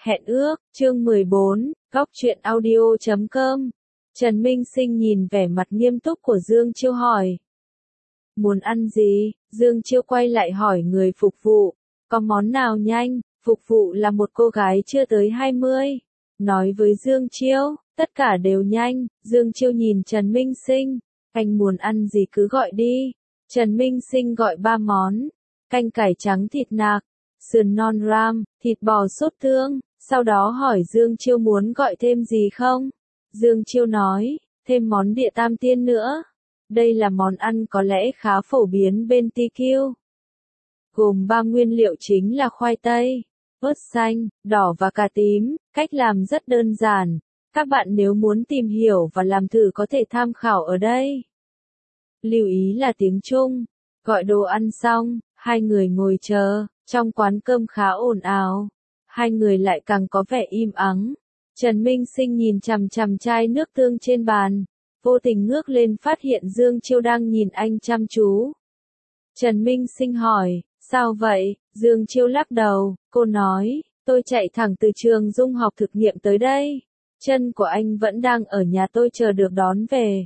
Hẹn ước, chương 14, góc truyện audio.com. Trần Minh Sinh nhìn vẻ mặt nghiêm túc của Dương Chiêu hỏi. Muốn ăn gì? Dương Chiêu quay lại hỏi người phục vụ. Có món nào nhanh? Phục vụ là một cô gái chưa tới 20. Nói với Dương Chiêu, tất cả đều nhanh. Dương Chiêu nhìn Trần Minh Sinh. Anh muốn ăn gì cứ gọi đi. Trần Minh Sinh gọi 3 món. Canh cải trắng thịt nạc, sườn non ram, thịt bò sốt tương. Sau đó hỏi Dương Chiêu muốn gọi thêm gì không? Dương Chiêu nói, thêm món địa tam tiên nữa. Đây là món ăn có lẽ khá phổ biến bên TQ. Gồm 3 nguyên liệu chính là khoai tây, ớt xanh, đỏ và cà tím. Cách làm rất đơn giản. Các bạn nếu muốn tìm hiểu và làm thử có thể tham khảo ở đây. Lưu ý là tiếng Trung. Gọi đồ ăn xong, hai người ngồi chờ. Trong quán cơm khá ồn ào. Hai người lại càng có vẻ im ắng. Trần Minh Sinh nhìn chằm chằm chai nước tương trên bàn. Vô tình ngước lên phát hiện Dương Chiêu đang nhìn anh chăm chú. Trần Minh Sinh hỏi, sao vậy? Dương Chiêu lắc đầu, cô nói, tôi chạy thẳng từ trường dung học thực nghiệm tới đây. Chân của anh vẫn đang ở nhà tôi chờ được đón về.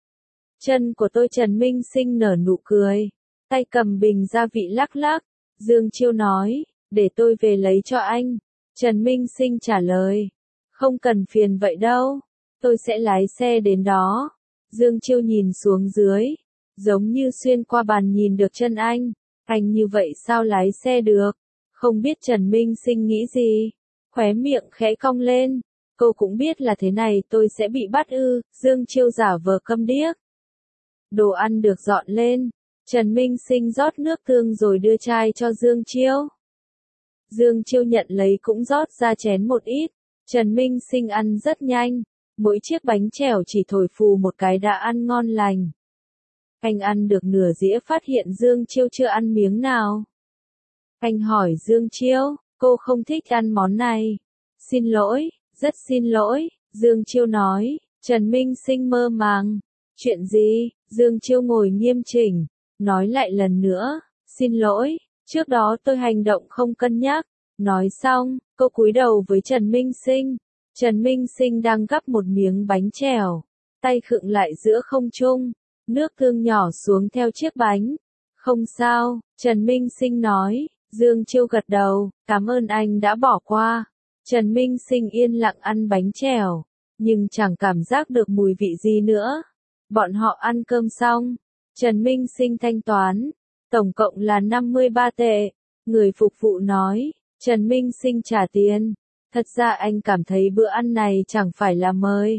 Chân của tôi. Trần Minh Sinh nở nụ cười. Tay cầm bình gia vị lắc lắc. Dương Chiêu nói, để tôi về lấy cho anh. Trần Minh Sinh trả lời, không cần phiền vậy đâu, tôi sẽ lái xe đến đó. Dương Chiêu nhìn xuống dưới, giống như xuyên qua bàn nhìn được chân anh như vậy sao lái xe được? Không biết Trần Minh Sinh nghĩ gì, khóe miệng khẽ cong lên, cô cũng biết là thế này tôi sẽ bị bắt ư? Dương Chiêu giả vờ câm điếc. Đồ ăn được dọn lên. Trần Minh Sinh rót nước tương rồi đưa chai cho Dương Chiêu. Dương Chiêu nhận lấy cũng rót ra chén một ít. Trần Minh Sinh ăn rất nhanh. Mỗi chiếc bánh chèo chỉ thổi phù một cái đã ăn ngon lành. Anh ăn được nửa dĩa phát hiện Dương Chiêu chưa ăn miếng nào. Anh hỏi Dương Chiêu, cô không thích ăn món này. Xin lỗi, rất xin lỗi, Dương Chiêu nói. Trần Minh Sinh mơ màng. Chuyện gì? Dương Chiêu ngồi nghiêm chỉnh. Nói lại lần nữa, xin lỗi, trước đó tôi hành động không cân nhắc. Nói xong, cô cúi đầu với Trần Minh Sinh. Trần Minh Sinh đang gắp một miếng bánh chèo, tay khựng lại giữa không trung, nước tương nhỏ xuống theo chiếc bánh. Không sao, Trần Minh Sinh nói. Dương Chiêu gật đầu, cảm ơn anh đã bỏ qua. Trần Minh Sinh yên lặng ăn bánh chèo, nhưng chẳng cảm giác được mùi vị gì nữa. Bọn họ ăn cơm xong. Trần Minh Sinh thanh toán, tổng cộng là 53 tệ. Người phục vụ nói, Trần Minh Sinh trả tiền. Thật ra anh cảm thấy bữa ăn này chẳng phải là mời.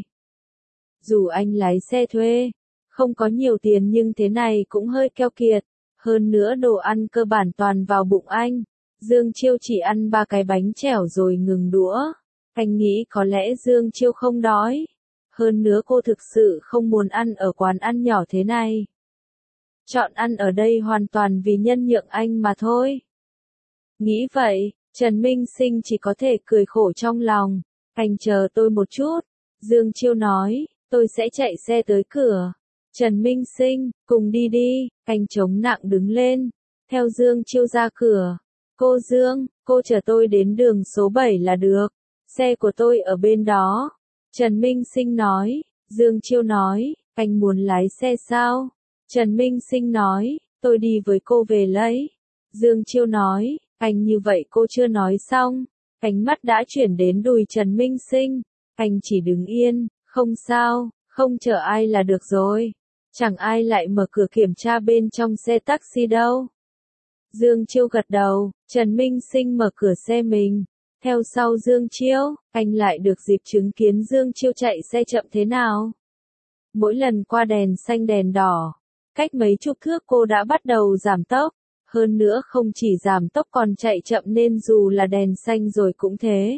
Dù anh lái xe thuê, không có nhiều tiền nhưng thế này cũng hơi keo kiệt. Hơn nữa đồ ăn cơ bản toàn vào bụng anh. Dương Chiêu chỉ ăn 3 cái bánh chèo rồi ngừng đũa. Anh nghĩ có lẽ Dương Chiêu không đói. Hơn nữa cô thực sự không muốn ăn ở quán ăn nhỏ thế này. Chọn ăn ở đây hoàn toàn vì nhân nhượng anh mà thôi. Nghĩ vậy, Trần Minh Sinh chỉ có thể cười khổ trong lòng. Anh chờ tôi một chút. Dương Chiêu nói, tôi sẽ chạy xe tới cửa. Trần Minh Sinh, cùng đi đi. Anh chống nặng đứng lên, theo Dương Chiêu ra cửa. Cô Dương, cô chở tôi đến đường số 7 là được. Xe của tôi ở bên đó. Trần Minh Sinh nói. Dương Chiêu nói, anh muốn lái xe sao? Trần Minh Sinh nói, tôi đi với cô về lấy. Dương Chiêu nói, anh như vậy cô chưa nói xong. Ánh mắt đã chuyển đến đùi Trần Minh Sinh. Anh chỉ đứng yên, không sao, không chở ai là được rồi. Chẳng ai lại mở cửa kiểm tra bên trong xe taxi đâu. Dương Chiêu gật đầu, Trần Minh Sinh mở cửa xe mình. Theo sau Dương Chiêu, anh lại được dịp chứng kiến Dương Chiêu chạy xe chậm thế nào. Mỗi lần qua đèn xanh đèn đỏ, cách mấy chục thước cô đã bắt đầu giảm tốc. Hơn nữa không chỉ giảm tốc còn chạy chậm nên dù là đèn xanh rồi cũng thế.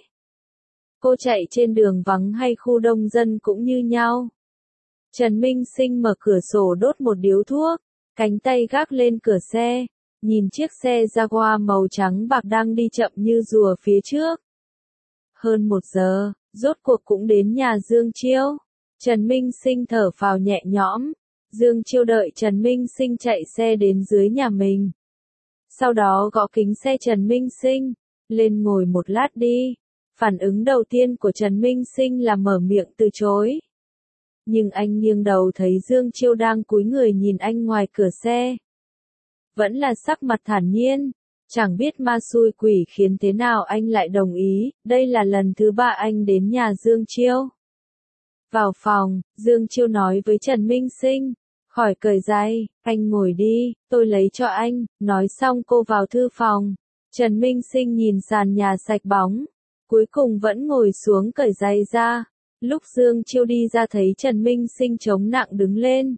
Cô chạy trên đường vắng hay khu đông dân cũng như nhau. Trần Minh Sinh mở cửa sổ đốt một điếu thuốc, cánh tay gác lên cửa xe, nhìn chiếc xe Jaguar màu trắng bạc đang đi chậm như rùa phía trước. Hơn 1 giờ, rốt cuộc cũng đến nhà Dương Chiêu. Trần Minh Sinh thở phào nhẹ nhõm. Dương Chiêu đợi Trần Minh Sinh chạy xe đến dưới nhà mình. Sau đó gõ kính xe Trần Minh Sinh, lên ngồi một lát đi. Phản ứng đầu tiên của Trần Minh Sinh là mở miệng từ chối. Nhưng anh nghiêng đầu thấy Dương Chiêu đang cúi người nhìn anh ngoài cửa xe. Vẫn là sắc mặt thản nhiên. Chẳng biết ma xui quỷ khiến thế nào anh lại đồng ý, đây là lần thứ 3 anh đến nhà Dương Chiêu. Vào phòng, Dương Chiêu nói với Trần Minh Sinh, khỏi cởi giày, anh ngồi đi, tôi lấy cho anh, nói xong cô vào thư phòng. Trần Minh Sinh nhìn sàn nhà sạch bóng, cuối cùng vẫn ngồi xuống cởi giày ra. Lúc Dương Chiêu đi ra thấy Trần Minh Sinh chống nặng đứng lên.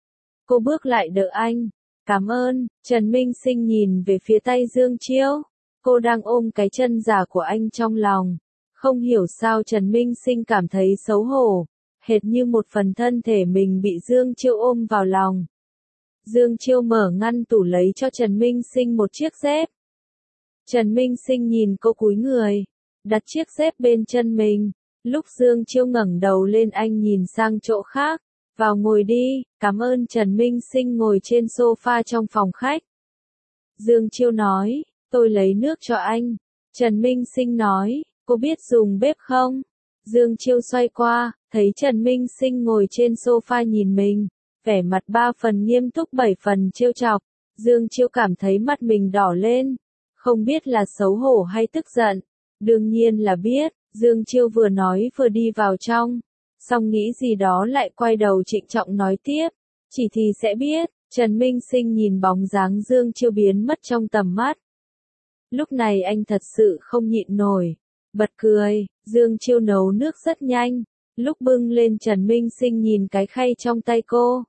Cô bước lại đỡ anh. Cảm ơn, Trần Minh Sinh nhìn về phía tay Dương Chiêu. Cô đang ôm cái chân giả của anh trong lòng. Không hiểu sao Trần Minh Sinh cảm thấy xấu hổ, hệt như một phần thân thể mình bị Dương Chiêu ôm vào lòng. Dương Chiêu mở ngăn tủ lấy cho Trần Minh Sinh một chiếc dép. Trần Minh Sinh nhìn cô cúi người, đặt chiếc dép bên chân mình. Lúc Dương Chiêu ngẩng đầu lên anh nhìn sang chỗ khác. Vào ngồi đi, cảm ơn. Trần Minh Sinh ngồi trên sofa trong phòng khách. Dương Chiêu nói, tôi lấy nước cho anh. Trần Minh Sinh nói, cô biết dùng bếp không? Dương Chiêu xoay qua, thấy Trần Minh Sinh ngồi trên sofa nhìn mình, vẻ mặt 3 phần nghiêm túc 7 phần trêu chọc. Dương Chiêu cảm thấy mặt mình đỏ lên, không biết là xấu hổ hay tức giận. Đương nhiên là biết, Dương Chiêu vừa nói vừa đi vào trong. Xong nghĩ gì đó lại quay đầu trịnh trọng nói tiếp, chỉ thì sẽ biết. Trần Minh Sinh nhìn bóng dáng Dương Chiêu biến mất trong tầm mắt. Lúc này anh thật sự không nhịn nổi, bật cười. Dương Chiêu nấu nước rất nhanh, lúc bưng lên Trần Minh Sinh nhìn cái khay trong tay cô.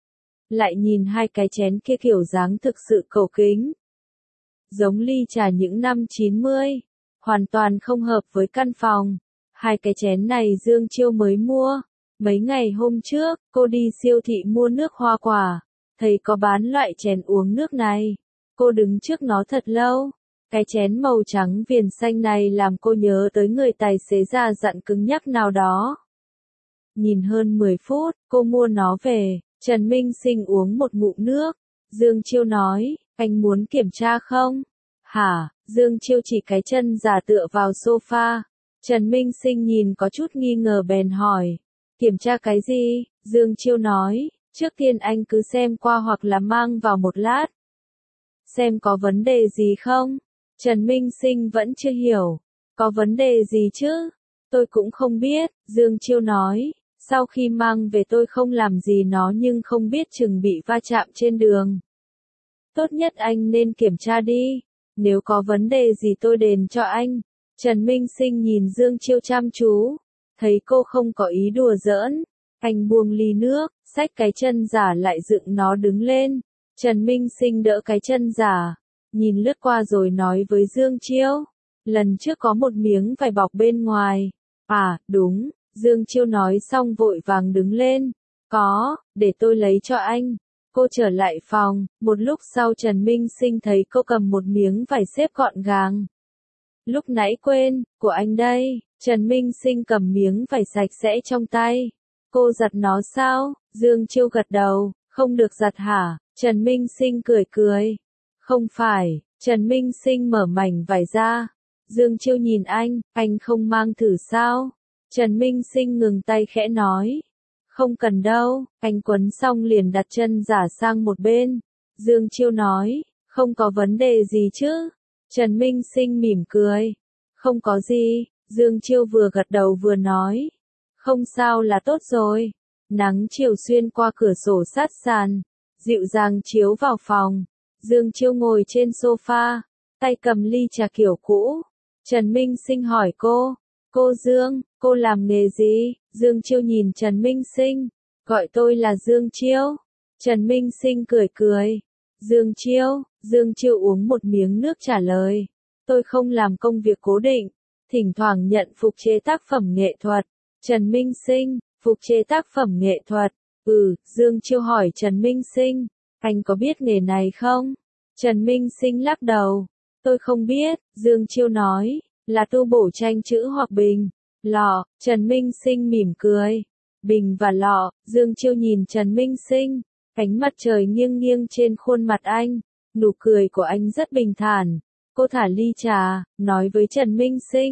Lại nhìn hai cái chén kia kiểu dáng thực sự cầu kính. Giống ly trà những năm 90, hoàn toàn không hợp với căn phòng. Hai cái chén này Dương Chiêu mới mua. Mấy ngày hôm trước, cô đi siêu thị mua nước hoa quả, thấy có bán loại chén uống nước này. Cô đứng trước nó thật lâu. Cái chén màu trắng viền xanh này làm cô nhớ tới người tài xế già dặn cứng nhắc nào đó. Nhìn hơn 10 phút, cô mua nó về. Trần Minh Sinh uống một ngụm nước. Dương Chiêu nói, anh muốn kiểm tra không? Hả? Dương Chiêu chỉ cái chân giả tựa vào sofa. Trần Minh Sinh nhìn có chút nghi ngờ bèn hỏi. Kiểm tra cái gì? Dương Chiêu nói, trước tiên anh cứ xem qua hoặc là mang vào một lát. Xem có vấn đề gì không? Trần Minh Sinh vẫn chưa hiểu. Có vấn đề gì chứ? Tôi cũng không biết, Dương Chiêu nói. Sau khi mang về tôi không làm gì nó nhưng không biết chừng bị va chạm trên đường. Tốt nhất anh nên kiểm tra đi. Nếu có vấn đề gì tôi đền cho anh. Trần Minh Sinh nhìn Dương Chiêu chăm chú. Thấy cô không có ý đùa giỡn. Anh buông ly nước, xách cái chân giả lại dựng nó đứng lên. Trần Minh Sinh đỡ cái chân giả. Nhìn lướt qua rồi nói với Dương Chiêu. Lần trước có một miếng vải bọc bên ngoài. À, đúng. Dương Chiêu nói xong vội vàng đứng lên. Có, để tôi lấy cho anh. Cô trở lại phòng, một lúc sau Trần Minh Sinh thấy cô cầm một miếng vải xếp gọn gàng. Lúc nãy quên, của anh đây. Trần Minh Sinh cầm miếng vải sạch sẽ trong tay. Cô giặt nó sao? Dương Chiêu gật đầu, không được giặt hả? Trần Minh Sinh cười cười. Không phải. Trần Minh Sinh mở mảnh vải ra. Dương Chiêu nhìn anh không mang thử sao? Trần Minh Sinh ngừng tay khẽ nói. Không cần đâu, anh quấn xong liền đặt chân giả sang một bên. Dương Chiêu nói, không có vấn đề gì chứ? Trần Minh Sinh mỉm cười. Không có gì, Dương Chiêu vừa gật đầu vừa nói. Không sao là tốt rồi. Nắng chiều xuyên qua cửa sổ sát sàn, dịu dàng chiếu vào phòng. Dương Chiêu ngồi trên sofa, tay cầm ly trà kiểu cũ. Trần Minh Sinh hỏi cô Dương, cô làm nghề gì? Dương Chiêu nhìn Trần Minh Sinh, gọi tôi là Dương Chiêu. Trần Minh Sinh cười cười. Dương Chiêu uống một miếng nước trả lời. Tôi không làm công việc cố định, thỉnh thoảng nhận phục chế tác phẩm nghệ thuật. Trần Minh Sinh, phục chế tác phẩm nghệ thuật. Dương Chiêu hỏi Trần Minh Sinh, anh có biết nghề này không? Trần Minh Sinh lắc đầu. Tôi không biết, Dương Chiêu nói, là tu bổ tranh chữ hoặc bình, lọ. Trần Minh Sinh mỉm cười. Bình và lọ. Dương Chiêu nhìn Trần Minh Sinh. Ánh mặt trời nghiêng nghiêng trên khuôn mặt anh. Nụ cười của anh rất bình thản. Cô thả ly trà, nói với Trần Minh Sinh.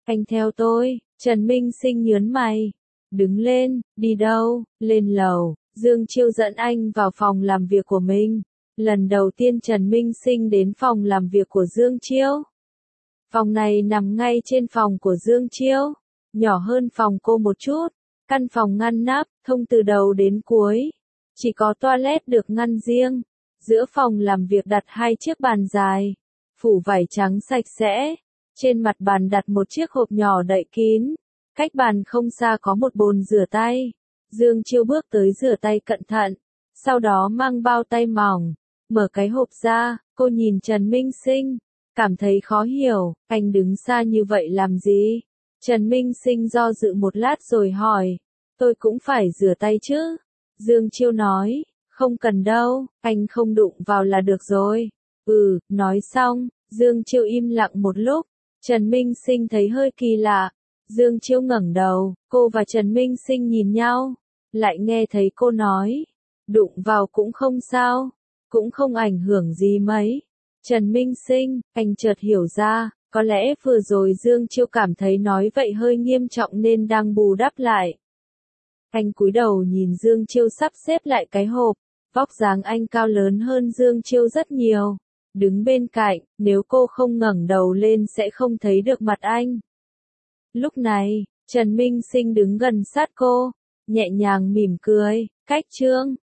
Anh theo tôi, Trần Minh Sinh nhớn mày. Đứng lên, đi đâu, lên lầu, Dương Chiêu dẫn anh vào phòng làm việc của mình. Lần đầu tiên Trần Minh Sinh đến phòng làm việc của Dương Chiêu. Phòng này nằm ngay trên phòng của Dương Chiêu, nhỏ hơn phòng cô một chút. Căn phòng ngăn nắp, thông từ đầu đến cuối. Chỉ có toilet được ngăn riêng. Giữa phòng làm việc đặt 2 chiếc bàn dài, phủ vải trắng sạch sẽ. Trên mặt bàn đặt một chiếc hộp nhỏ đậy kín. Cách bàn không xa có một bồn rửa tay. Dương Chiêu bước tới rửa tay cẩn thận, sau đó mang bao tay mỏng, mở cái hộp ra, cô nhìn Trần Minh Sinh, cảm thấy khó hiểu, anh đứng xa như vậy làm gì? Trần Minh Sinh do dự một lát rồi hỏi, tôi cũng phải rửa tay chứ? Dương Chiêu nói, không cần đâu, anh không đụng vào là được rồi. Nói xong, Dương Chiêu im lặng một lúc, Trần Minh Sinh thấy hơi kỳ lạ. Dương Chiêu ngẩng đầu, cô và Trần Minh Sinh nhìn nhau, lại nghe thấy cô nói, đụng vào cũng không sao, cũng không ảnh hưởng gì mấy. Trần Minh Sinh, anh chợt hiểu ra, có lẽ vừa rồi Dương Chiêu cảm thấy nói vậy hơi nghiêm trọng nên đang bù đắp lại. Anh cúi đầu nhìn Dương Chiêu sắp xếp lại cái hộp, vóc dáng anh cao lớn hơn Dương Chiêu rất nhiều. Đứng bên cạnh, nếu cô không ngẩng đầu lên sẽ không thấy được mặt anh. Lúc này, Trần Minh Sinh đứng gần sát cô, nhẹ nhàng mỉm cười, cách Trương,